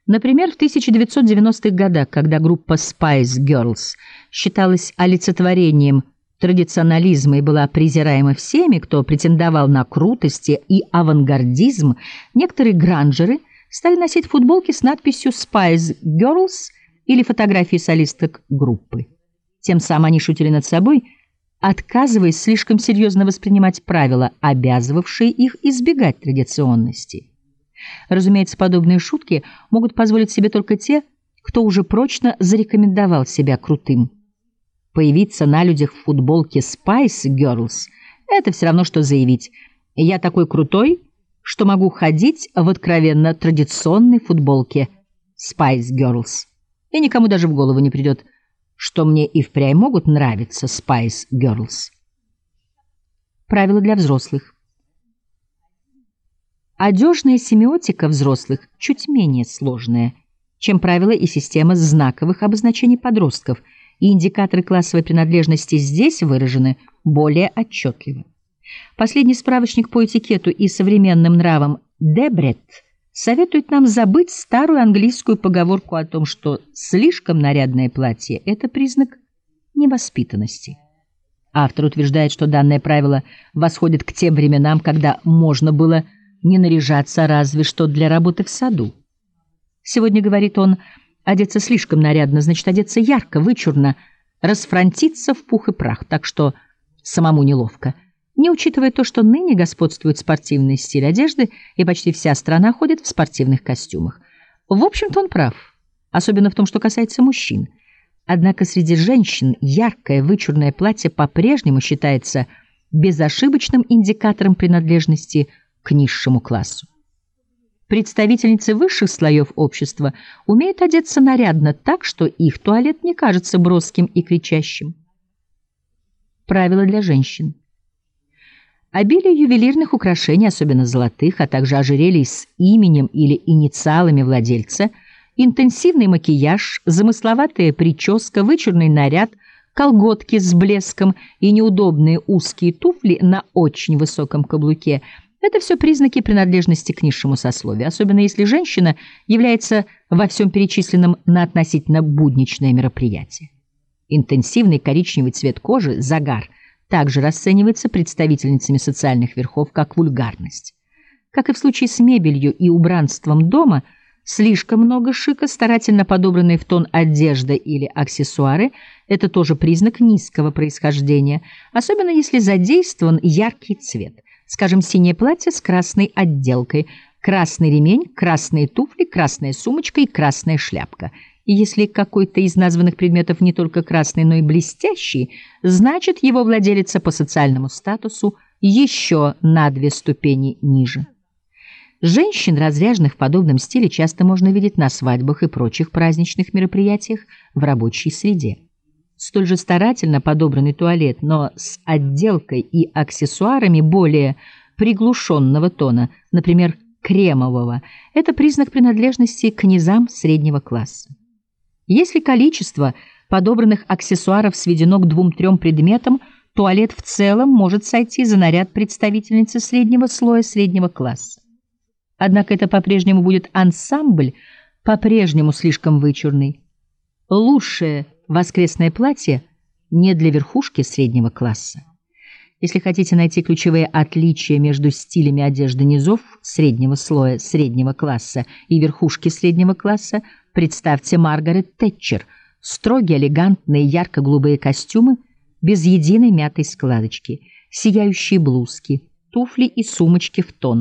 Например, в 1990-х годах, когда группа Spice Girls считалась олицетворением традиционализма и была презираема всеми, кто претендовал на крутость и авангардизм, некоторые гранжеры стали носить футболки с надписью Spice Girls или фотографии солисток группы. Тем самым они шутили над собой, отказываясь слишком серьезно воспринимать правила, обязывавшие их избегать традиционности. Разумеется, подобные шутки могут позволить себе только те, кто уже прочно зарекомендовал себя крутым. Появиться на людях в футболке Spice Girls — это все равно, что заявить: «Я такой крутой, что могу ходить в откровенно традиционной футболке Spice Girls». И никому даже в голову не придет, что мне и впрямь могут нравиться Spice Girls. Правила для взрослых. Одежная семиотика взрослых чуть менее сложная, чем правила и система знаковых обозначений подростков, и индикаторы классовой принадлежности здесь выражены более отчетливо. Последний справочник по этикету и современным нравам Дебрет советует нам забыть старую английскую поговорку о том, что слишком нарядное платье — это признак невоспитанности. Автор утверждает, что данное правило восходит к тем временам, когда можно было не наряжаться разве что для работы в саду. Сегодня, говорит он, одеться слишком нарядно значит одеться ярко, вычурно, расфрантиться в пух и прах, так что самому неловко. Не учитывая то, что ныне господствует спортивный стиль одежды, и почти вся страна ходит в спортивных костюмах. В общем-то, он прав, особенно в том, что касается мужчин. Однако среди женщин яркое вычурное платье по-прежнему считается безошибочным индикатором принадлежности к низшему классу. Представительницы высших слоев общества умеют одеться нарядно так, что их туалет не кажется броским и кричащим. Правила для женщин. Обилие ювелирных украшений, особенно золотых, а также ожерелий с именем или инициалами владельца, интенсивный макияж, замысловатая прическа, вычурный наряд, колготки с блеском и неудобные узкие туфли на очень высоком каблуке — это все признаки принадлежности к низшему сословию, особенно если женщина является во всем перечисленном на относительно будничное мероприятие. Интенсивный коричневый цвет кожи, загар, также расценивается представительницами социальных верхов как вульгарность. Как и в случае с мебелью и убранством дома, слишком много шика, старательно подобранные в тон одежда или аксессуары — это тоже признак низкого происхождения, особенно если задействован яркий цвет. Скажем, синее платье с красной отделкой, красный ремень, красные туфли, красная сумочка и красная шляпка. И если какой-то из названных предметов не только красный, но и блестящий, значит, его владелица по социальному статусу еще на 2 ступени ниже. Женщин, разряженных в подобном стиле, часто можно видеть на свадьбах и прочих праздничных мероприятиях в рабочей среде. Столь же старательно подобранный туалет, но с отделкой и аксессуарами более приглушенного тона, например, кремового, это признак принадлежности к низам среднего класса. Если количество подобранных аксессуаров сведено к 2-3 предметам, туалет в целом может сойти за наряд представительницы среднего слоя среднего класса. Однако это по-прежнему будет ансамбль, по-прежнему слишком вычурный. Лучшее воскресное платье не для верхушки среднего класса. Если хотите найти ключевые отличия между стилями одежды низов среднего слоя среднего класса и верхушки среднего класса, представьте Маргарет Тэтчер: строгие, элегантные, ярко-голубые костюмы без единой мятой складочки, сияющие блузки, туфли и сумочки в тон.